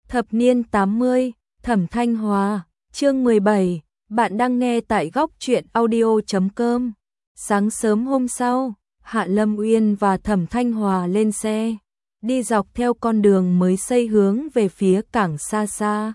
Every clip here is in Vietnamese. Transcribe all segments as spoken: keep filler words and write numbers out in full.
Thập niên tám mươi, Thẩm Thanh Hòa, chương mười bảy, bạn đang nghe tại góc truyện audio chấm com. Sáng sớm hôm sau, Hạ Lâm Uyên và Thẩm Thanh Hòa lên xe, đi dọc theo con đường mới xây hướng về phía cảng xa xa.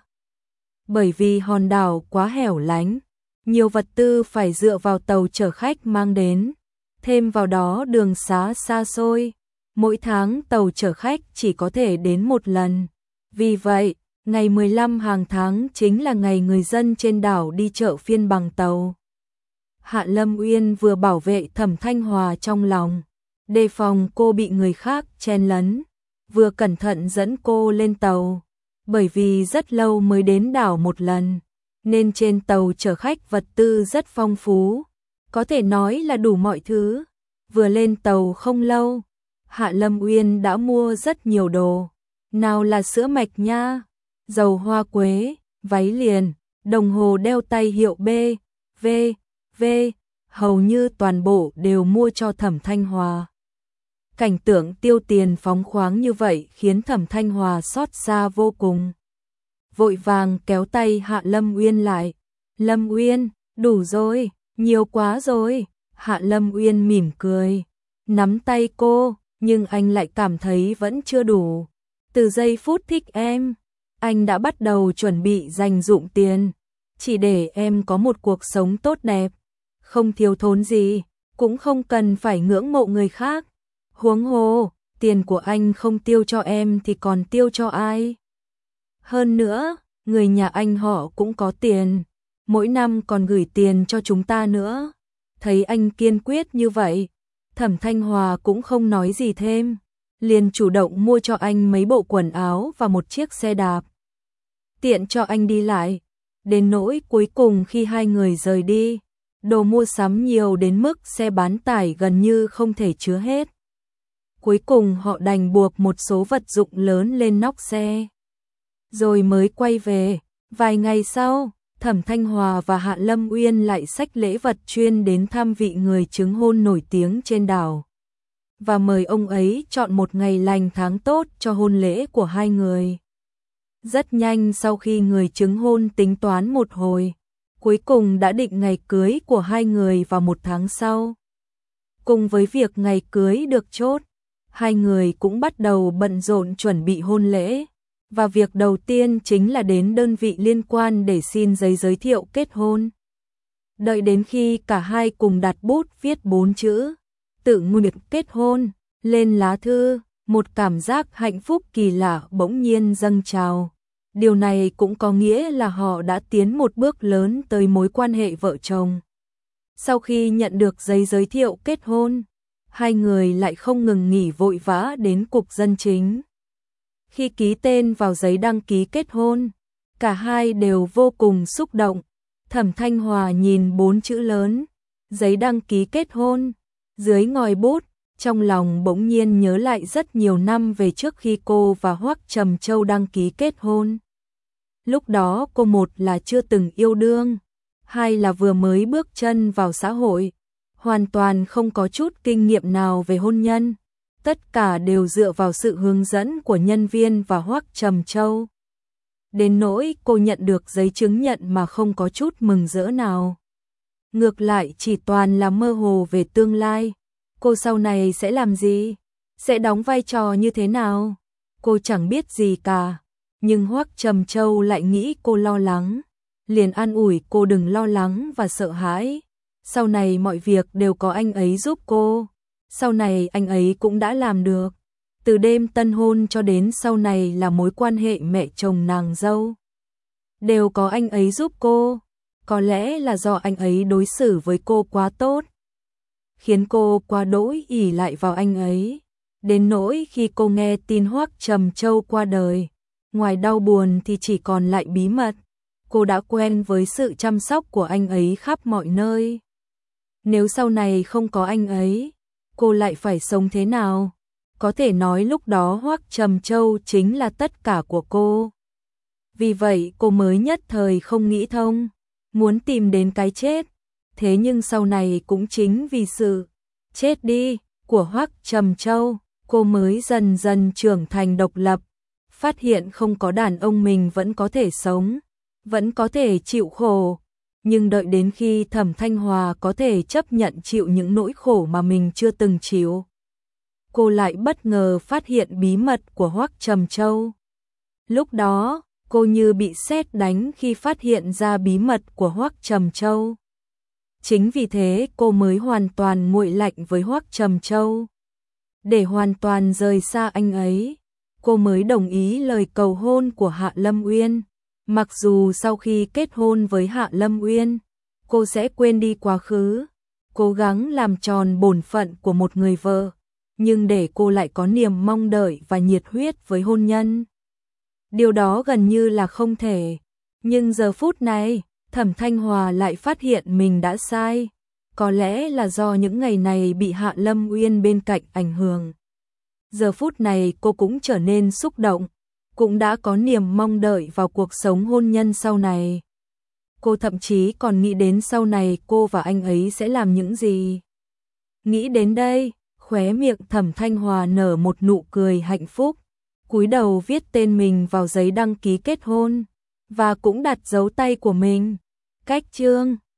Bởi vì hòn đảo quá hẻo lánh, nhiều vật tư phải dựa vào tàu chở khách mang đến, thêm vào đó đường xá xa xôi, mỗi tháng tàu chở khách chỉ có thể đến một lần. Vì vậy, ngày mười lăm hàng tháng chính là ngày người dân trên đảo đi chợ phiên bằng tàu. Hạ Lâm Uyên vừa bảo vệ Thẩm Thanh Hòa trong lòng, đề phòng cô bị người khác chen lấn, vừa cẩn thận dẫn cô lên tàu. Bởi vì rất lâu mới đến đảo một lần, nên trên tàu chở khách vật tư rất phong phú, có thể nói là đủ mọi thứ. Vừa lên tàu không lâu, Hạ Lâm Uyên đã mua rất nhiều đồ, nào là sữa mạch nha, dầu hoa quế, váy liền, đồng hồ đeo tay hiệu B, V, V, hầu như toàn bộ đều mua cho Thẩm Thanh Hòa. Cảnh tượng tiêu tiền phóng khoáng như vậy khiến Thẩm Thanh Hòa xót xa vô cùng. Vội vàng kéo tay Hạ Lâm Uyên lại. Lâm Uyên, đủ rồi, nhiều quá rồi. Hạ Lâm Uyên mỉm cười, nắm tay cô, nhưng anh lại cảm thấy vẫn chưa đủ. Từ giây phút thích em, anh đã bắt đầu chuẩn bị dành dụm tiền, chỉ để em có một cuộc sống tốt đẹp, không thiếu thốn gì, cũng không cần phải ngưỡng mộ người khác. Huống hồ, tiền của anh không tiêu cho em thì còn tiêu cho ai? Hơn nữa, người nhà anh họ cũng có tiền, mỗi năm còn gửi tiền cho chúng ta nữa. Thấy anh kiên quyết như vậy, Thẩm Thanh Hòa cũng không nói gì thêm, liền chủ động mua cho anh mấy bộ quần áo và một chiếc xe đạp, tiện cho anh đi lại. Đến nỗi cuối cùng khi hai người rời đi, đồ mua sắm nhiều đến mức xe bán tải gần như không thể chứa hết. Cuối cùng họ đành buộc một số vật dụng lớn lên nóc xe, rồi mới quay về. Vài ngày sau, Thẩm Thanh Hòa và Hạ Lâm Uyên lại xách lễ vật chuyên đến thăm vị người chứng hôn nổi tiếng trên đảo, và mời ông ấy chọn một ngày lành tháng tốt cho hôn lễ của hai người. Rất nhanh sau khi người chứng hôn tính toán một hồi, cuối cùng đã định ngày cưới của hai người vào một tháng sau. Cùng với việc ngày cưới được chốt, hai người cũng bắt đầu bận rộn chuẩn bị hôn lễ, và việc đầu tiên chính là đến đơn vị liên quan để xin giấy giới thiệu kết hôn. Đợi đến khi cả hai cùng đặt bút viết bốn chữ tự nguyện kết hôn lên lá thư, một cảm giác hạnh phúc kỳ lạ bỗng nhiên dâng trào. Điều này cũng có nghĩa là họ đã tiến một bước lớn tới mối quan hệ vợ chồng. Sau khi nhận được giấy giới thiệu kết hôn, hai người lại không ngừng nghỉ vội vã đến cục dân chính. Khi ký tên vào giấy đăng ký kết hôn, cả hai đều vô cùng xúc động. Thẩm Thanh Hòa nhìn bốn chữ lớn, giấy đăng ký kết hôn, dưới ngòi bút, trong lòng bỗng nhiên nhớ lại rất nhiều năm về trước khi cô và Hoắc Trầm Châu đăng ký kết hôn. Lúc đó cô một là chưa từng yêu đương, hai là vừa mới bước chân vào xã hội, hoàn toàn không có chút kinh nghiệm nào về hôn nhân. Tất cả đều dựa vào sự hướng dẫn của nhân viên và Hoắc Trầm Châu. Đến nỗi cô nhận được giấy chứng nhận mà không có chút mừng rỡ nào. Ngược lại chỉ toàn là mơ hồ về tương lai. Cô sau này sẽ làm gì? Sẽ đóng vai trò như thế nào? Cô chẳng biết gì cả. Nhưng Hoắc Trầm Châu lại nghĩ cô lo lắng, liền an ủi cô đừng lo lắng và sợ hãi. Sau này mọi việc đều có anh ấy giúp cô. Sau này anh ấy cũng đã làm được. Từ đêm tân hôn cho đến sau này là mối quan hệ mẹ chồng nàng dâu, đều có anh ấy giúp cô. Có lẽ là do anh ấy đối xử với cô quá tốt, khiến cô quá đỗi ỷ lại vào anh ấy. Đến nỗi khi cô nghe tin Hoắc Trầm Châu qua đời, ngoài đau buồn thì chỉ còn lại bí mật. Cô đã quen với sự chăm sóc của anh ấy khắp mọi nơi. Nếu sau này không có anh ấy, cô lại phải sống thế nào? Có thể nói lúc đó Hoắc Trầm Châu chính là tất cả của cô. Vì vậy cô mới nhất thời không nghĩ thông, muốn tìm đến cái chết. Thế nhưng sau này cũng chính vì sự chết đi của Hoắc Trầm Châu, cô mới dần dần trưởng thành độc lập, phát hiện không có đàn ông mình vẫn có thể sống, vẫn có thể chịu khổ. Nhưng đợi đến khi Thẩm Thanh Hòa có thể chấp nhận chịu những nỗi khổ mà mình chưa từng chịu, cô lại bất ngờ phát hiện bí mật của Hoắc Trầm Châu. Lúc đó, cô như bị sét đánh khi phát hiện ra bí mật của Hoắc Trầm Châu. Chính vì thế cô mới hoàn toàn nguội lạnh với Hoắc Trầm Châu. Để hoàn toàn rời xa anh ấy, cô mới đồng ý lời cầu hôn của Hạ Lâm Uyên. Mặc dù sau khi kết hôn với Hạ Lâm Uyên, cô sẽ quên đi quá khứ, cố gắng làm tròn bổn phận của một người vợ, nhưng để cô lại có niềm mong đợi và nhiệt huyết với hôn nhân, điều đó gần như là không thể. Nhưng giờ phút này, Thẩm Thanh Hòa lại phát hiện mình đã sai. Có lẽ là do những ngày này bị Hạ Lâm Uyên bên cạnh ảnh hưởng. Giờ phút này cô cũng trở nên xúc động, cũng đã có niềm mong đợi vào cuộc sống hôn nhân sau này. Cô thậm chí còn nghĩ đến sau này cô và anh ấy sẽ làm những gì. Nghĩ đến đây, khóe miệng Thẩm Thanh Hòa nở một nụ cười hạnh phúc, cúi đầu viết tên mình vào giấy đăng ký kết hôn, và cũng đặt dấu tay của mình. Cách chương